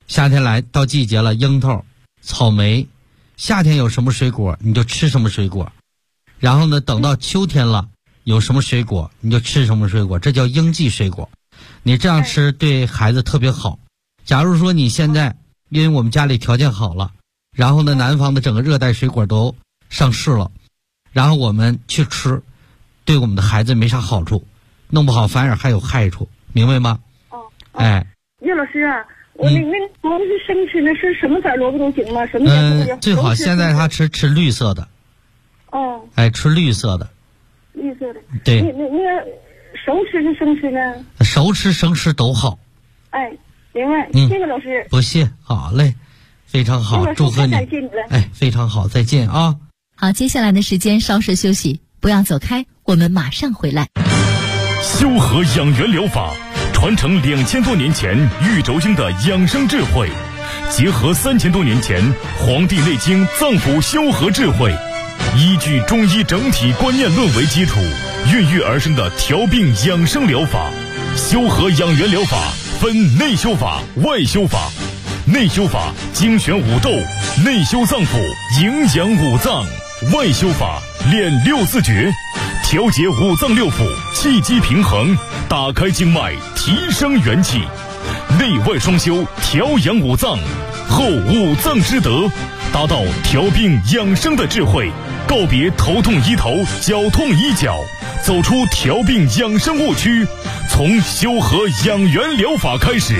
夏天来到季节了，樱桃、草莓，夏天有什么水果你就吃什么水果，然后呢，等到秋天了，有什么水果你就吃什么水果，这叫应季水果。你这样吃对孩子特别好。假如说你现在因为我们家里条件好了，然后呢，南方的整个热带水果都上市了，然后我们去吃，对我们的孩子没啥好处，弄不好反而还有害处，明白吗？哎， 叶老师啊，我那萝卜是生吃的，是什么色萝卜都行吗？什么颜色？ 最好现在他吃绿色的。 哦。 哎，吃绿色的。 绿色的。 对。 那个熟吃是生吃呢？ 熟吃生吃都好。 哎，明白。谢谢老师。 不谢，好嘞，非常好，祝贺你。哎，非常好，再见啊。 好，接下来的时间稍事休息，不要走开，我们马上回来。 修和养元疗法传承2000多年前玉轴经的养生智慧，结合3000多年前《黄帝内经》脏腑修和智慧，依据中医整体观念论为基础，孕育而生的调病养生疗法。修和养元疗法分内修法、外修法。内修法精选五斗，内修脏腑，营养五脏；外修法练六字诀，调节五脏六腑，气机平衡，打开经脉，提升元气。内外双修，调养五脏，后五脏之德，达到调病养生的智慧，告别头痛医头，脚痛医脚，走出调病养生误区，从修和养元疗法开始。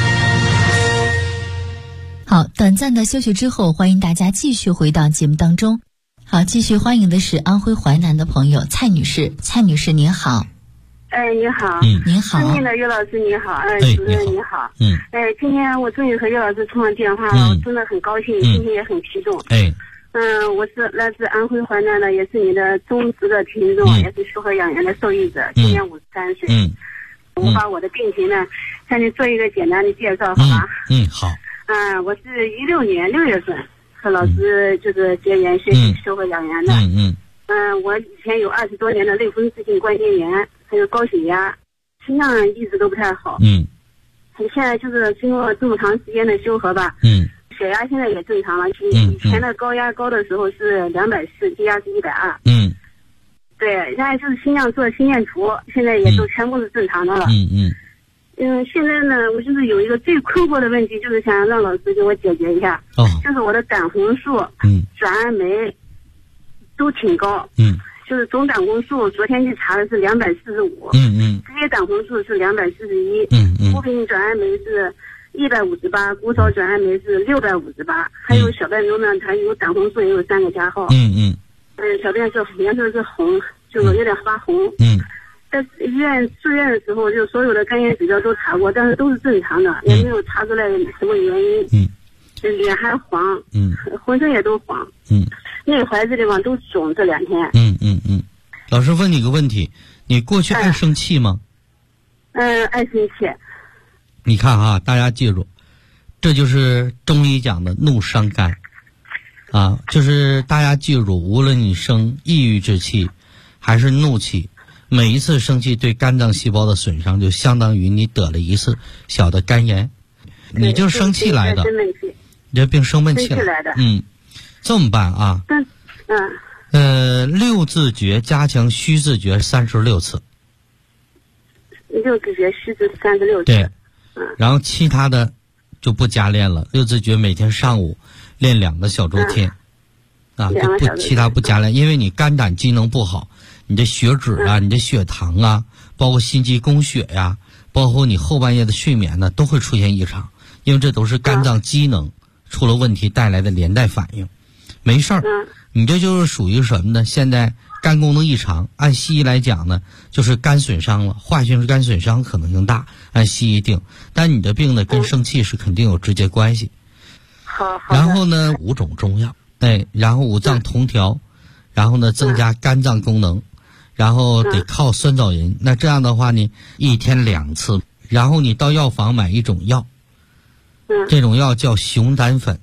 好，短暂的休息之后，欢迎大家继续回到节目当中。好，继续欢迎的是安徽淮南的朋友蔡女士。蔡女士您好。 哎，你好。 您好。 尊敬的岳老师你好。主任你好。今天我终于和岳老师通了电话了，我真的很高兴，心情也很激动。我是来自安徽淮南的，也是你的忠实的听众，也是修和养元的受益者，今年53岁。我把我的病情呢向你做一个简单的介绍，好吗？ 好。 我是16年6月份和老师就是结缘学习修和养元的。我以前有20多年的类风湿性关节炎，还有高血压，心脏一直都不太好。现在就是经过这么长时间的修和吧，血压现在也正常了。以前的高压高的时候是240，低压是120。对，现在就是心脏做心电图，现在也都全部是正常的了。现在呢，我就是有一个最困惑的问题，就是想让老师给我解决一下。就是我的胆红素、转氨酶都挺高。就是总胆红素昨天去查的是245。直接胆红素是241。谷丙转氨酶是158，谷草转氨酶是658。还有小便中呢，它有胆红素也有3个加号。小便是颜色是红，就是有点发红。在医院住院的时候，就所有的肝炎指标都查过，但是都是正常的，也没有查出来什么原因。脸还黄，浑身也都黄。内怀这地方都肿，这2天。 老师问你个问题，你过去爱生气吗？ 爱生气。 你看啊，大家记住，这就是中医讲的怒伤肝。就是大家记住，无论你生抑郁之气还是怒气，每一次生气对肝脏细胞的损伤就相当于你得了一次小的肝炎，你就生气来的，你这病生闷气来的。这么办啊？六字诀加强虚字诀36次。 六字诀虚字36次。 对。然后其他的就不加练了，六字诀每天上午练2个小周天。其他不加练，因为你肝胆机能不好，你的血脂啊，你的血糖啊，包括心肌供血呀，包括你后半夜的睡眠呢，都会出现异常，因为这都是肝脏机能出了问题带来的连带反应。没事儿，你这就是属于什么呢？现在肝功能异常，按西医来讲呢，就是肝损伤了，化性肝损伤可能性大，按西医定。但你的病呢，跟生气是肯定有直接关系。然后呢，5种中药，然后5脏同调，然后呢增加肝脏功能，然后得靠酸枣仁。那这样的话呢，1天2次，然后你到药房买一种药，这种药叫熊胆粉。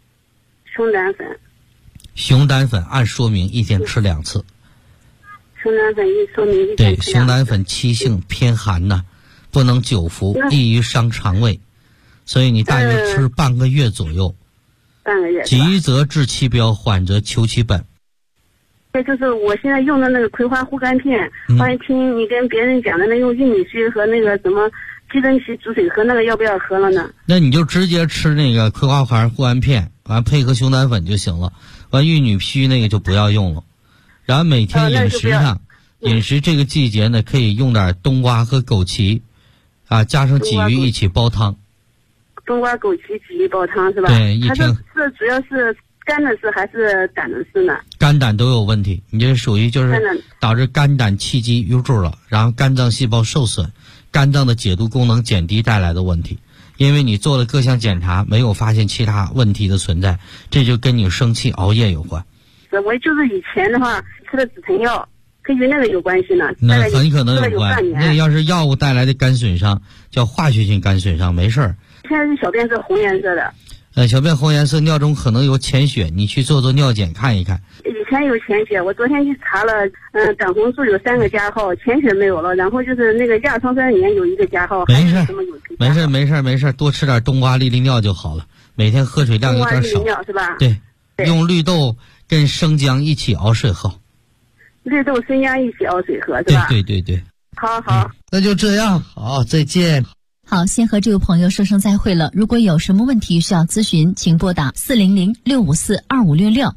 熊胆粉按说明1天吃2次。 熊胆粉一说明1天吃2次。 对，熊胆粉气性偏寒呢，不能久服，易于伤肠胃， 所以你大约吃半个月左右。 半个月。 急则治其标，缓则求其本。 对，就是我现在用的那个葵花护肝片，后来听你跟别人讲的那用玉米须和那个什么鸡胗皮煮水喝，那个要不要喝了呢？ 那你就直接吃那个葵花护肝片，完配合熊胆粉就行了。完玉米须那个就不要用了。然后每天饮食上，饮食这个季节呢，可以用点冬瓜和枸杞，啊，加上鲫鱼一起煲汤。 冬瓜、枸杞、鲫鱼煲汤是吧？ 对，一天。 它是主要是肝的事还是胆的事呢？ 肝胆都有问题，你这属于就是导致肝胆气机淤住了，然后肝脏细胞受损，肝脏的解毒功能减低带来的问题。因为你做了各项检查，没有发现其他问题的存在，这就跟你生气熬夜有关。 我就是以前的话吃的止疼药，跟那个有关系呢。 那很可能有关。那个要是药物带来的肝损伤，叫化学性肝损伤，没事儿。 现在是小便是红颜色的。 小便红颜色，尿中可能有潜血，你去做尿检看一看。 以前有潜血，我昨天去查了，胆红素有3个加号，潜血没有了，然后就是那个亚硝酸盐有1个加号。没事，多吃点冬瓜利利尿就好了，每天喝水量有点少。 冬瓜利利尿是吧？ 对，用绿豆跟生姜一起熬水喝。 绿豆生姜一起熬水喝是吧？ 对。 好， 那就这样，好，再见。 好，先和这位朋友说声再会了。如果有什么问题需要咨询，请拨打400-654-2566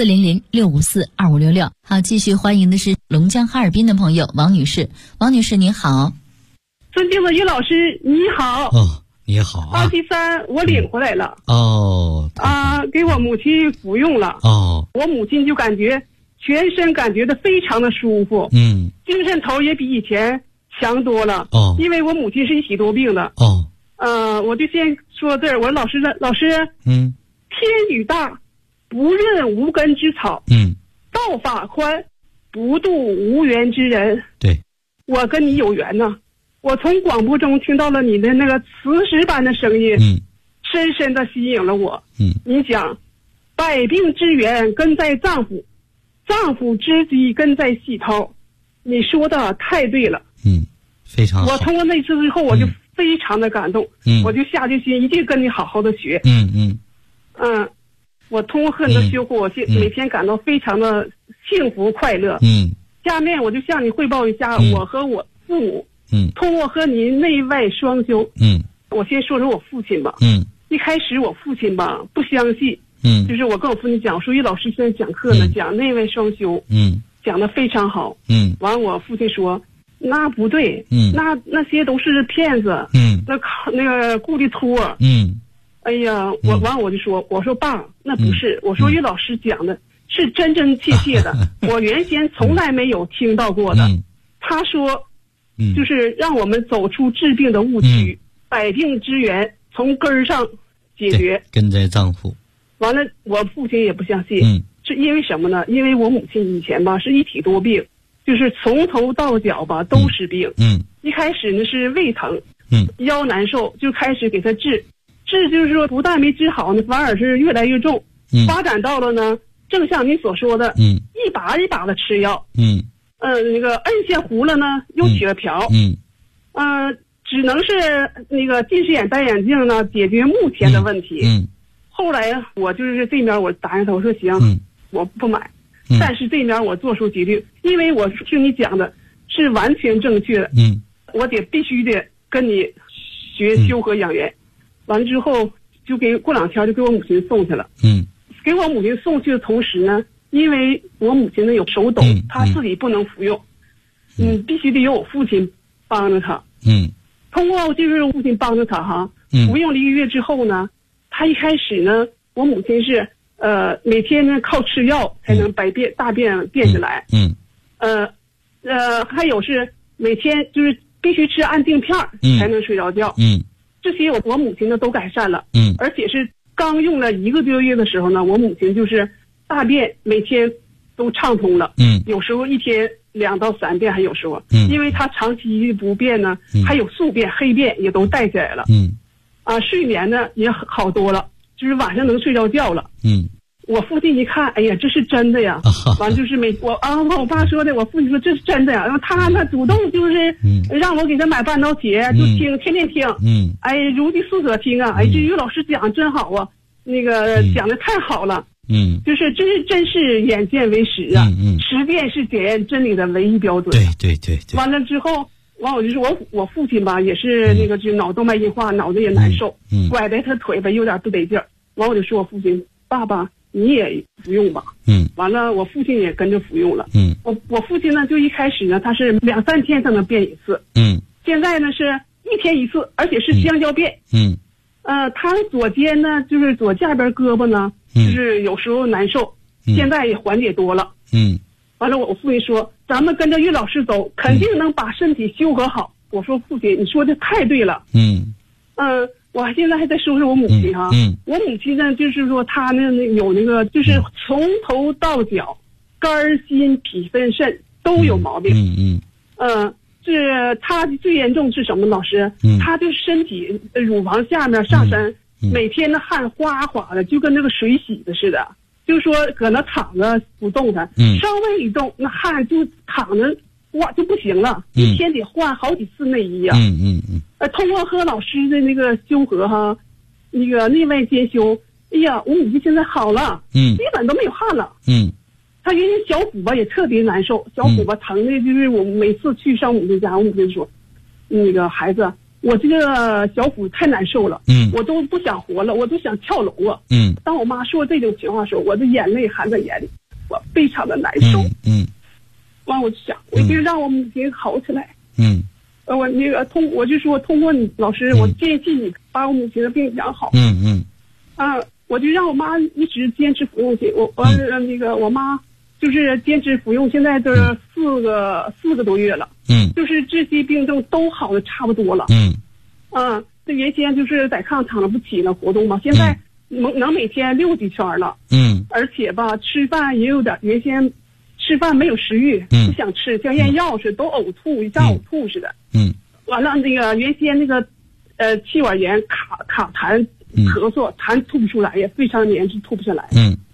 400-654-2566。好，继续欢迎的是龙江哈尔滨的朋友王女士。王女士您好。 尊敬的于老师你好。 哦，你好啊。 23我领回来了。给我母亲服用了。我母亲就感觉全身感觉的非常的舒服。精神头也比以前强多了。因为我母亲是一喜多病的。我就先说这儿，我说老师，天宇大，不润无根之草。道法宽，不渡无缘之人。 对， 我跟你有缘呢。我从广播中听到了你的那个磁石般的声音，深深的吸引了我。你讲，百病之源根在脏腑，脏腑之基根在细胞。你说的太对了。 非常好。 我通过那次之后，我就非常的感动。我就下决心一定跟你好好的学。我通过和你的修护，我每天感到非常的幸福快乐。下面我就向你汇报一下我和我父母。通过和您内外双修。我先说说我父亲吧。一开始我父亲吧不相信。就是我跟我父亲讲，说于老师现在讲课呢，讲内外双修。讲得非常好。完我父亲说那不对。那些都是骗子。那个故意托。哎呀，我就说，我说爸，那不是，我说于老师讲的是真真切切的，我原先从来没有听到过的。他说就是让我们走出治病的误区，百病之源从根儿上解决， 根在脏腑。 完了我父亲也不相信。是因为什么呢？因为我母亲以前吧是一体多病，就是从头到脚吧都是病。一开始呢是胃疼，腰难受，就开始给他治，就是说不但没治好呢，反而是越来越重。发展到了呢，正像你所说的，一把一把的吃药。那个摁下糊了呢，又起了瓢。只能是那个近视眼戴眼镜呢，解决目前的问题。后来我就是这面我答应他，我说行，我不买。但是这面我做出决定，因为我听你讲的是完全正确的。我必须得跟你学修和养元。完了之后就过2天就给我母亲送去了。给我母亲送去的同时呢，因为我母亲呢有手抖，她自己不能服用。必须得有我父亲帮着她。通过就是我父亲帮着她服用了1个月之后呢，她一开始呢，我母亲是每天呢靠吃药才能大便变下来。还有是每天就是必须吃安定片才能睡着觉。这些我母亲呢都改善了。而且是刚用了1个多月的时候呢，我母亲就是大便每天都畅通了。有时候1天2到3遍，还有时候。因为她长期不便呢，还有宿便、黑便也都带起来了。睡眠呢也好多了，就是晚上能睡着觉了。 我父亲一看，哎呀，这是真的呀！完就是我爸说的，我父亲说这是真的呀。然后他呢主动就是让我给他买半导体，就听，天天听。哎，如饥似渴听啊！哎，这于老师讲的真好啊，那个讲的太好了。就是真是眼见为实啊。实践是检验真理的唯一标准。 对。 完了之后，我就说我父亲吧，也是那个就脑动脉硬化，脑子也难受，拐在他腿吧有点不得劲儿。完我就说我父亲，爸爸你也服用吧。完了我父亲也跟着服用了。我父亲呢就一开始呢他是2-3天才能变一次。现在呢是1天1次，而且是香蕉变。他左肩呢就是左下边胳膊呢就是有时候难受，现在也缓解多了。完了我父亲说咱们跟着于老师走，肯定能把身体修和好。我说父亲你说的太对了。我现在还在说说我母亲哈。我母亲呢就是说她呢有那个就是从头到脚肝心脾肺肾都有毛病。是她最严重是什么老师？她就是身体乳房下面上身每天的汗哗哗的，就跟那个水洗的似的，就是说搁那躺着不动弹，稍微一动那汗就躺着哇就不行了，一天得换好几次内衣啊。通过和老师的那个修和哈，那个内外兼修，哎呀，我母亲现在好了，基本都没有汗了。她原先小腹吧也特别难受，小腹吧疼的，就是我每次去上母亲家，我母亲说，那个孩子，我这个小腹太难受了，我都不想活了，我都想跳楼啊。当我妈说这种情况的时候，我的眼泪含在眼里，我非常的难受。完我就想，我一定让我母亲好起来。我那个我就说通过你老师，我建议你把我母亲的病养好。我就让我妈一直坚持服用去。那个我妈就是坚持服用，现在都是4个多月了。就是这些病症都好的差不多了。这原先就是在炕躺着不起了活动嘛，现在能每天6几圈了。而且吧吃饭也有点，原先吃饭没有食欲，不想吃，像咽药似的，都呕吐，像呕吐似的。完了那个原先那个气管炎卡痰咳嗽，痰吐不出来，也非常黏滞，吐不下来。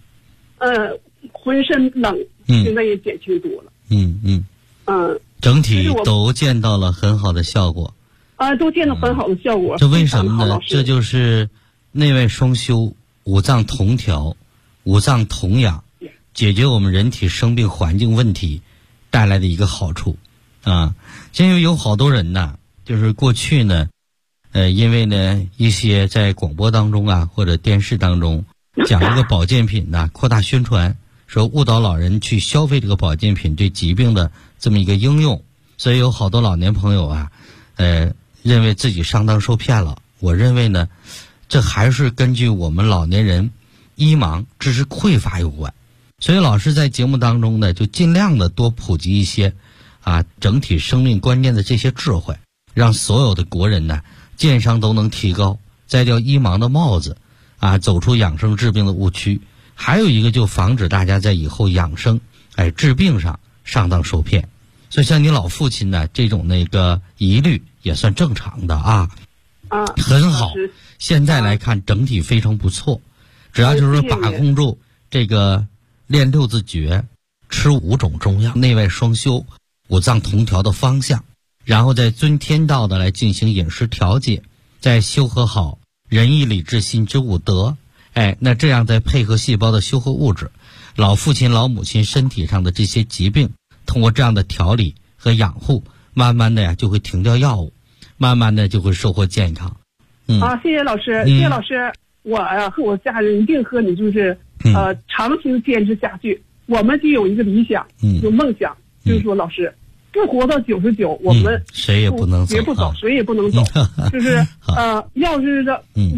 浑身冷，现在也减轻多了。 整体都见到了很好的效果。 都见到很好的效果。 这为什么呢？这就是内外双修、五脏同调、五脏同养，解决我们人体生病环境问题带来的一个好处啊。因为有好多人呢，就是过去呢因为呢一些在广播当中啊或者电视当中讲这个保健品呢扩大宣传，说误导老人去消费这个保健品对疾病的这么一个应用，所以有好多老年朋友啊认为自己上当受骗了。我认为呢这还是根据我们老年人医盲知识匮乏有关。所以老师在节目当中呢就尽量的多普及一些整体生命观念的这些智慧，让所有的国人呢健康都能提高，摘掉医盲的帽子走出养生治病的误区。还有一个就防止大家在以后养生治病上上当受骗。所以像你老父亲呢这种那个疑虑也算正常的很好。现在来看整体非常不错，只要就是说把控住这个练6字诀，吃5种中药，内外双修、五脏同调的方向，然后再遵天道的来进行饮食调节，再修和好仁义礼智信之5德。那这样再配合细胞的修和物质，老父亲老母亲身体上的这些疾病通过这样的调理和养护，慢慢的就会停掉药物，慢慢的就会收获健康。 谢谢老师，谢谢老师。我和我家人一定和你就是长期坚持下去。我们就有一个理想，有梦想，就是说老师不活到99，我们谁也不能走， 绝不走，谁也不能走。就是要是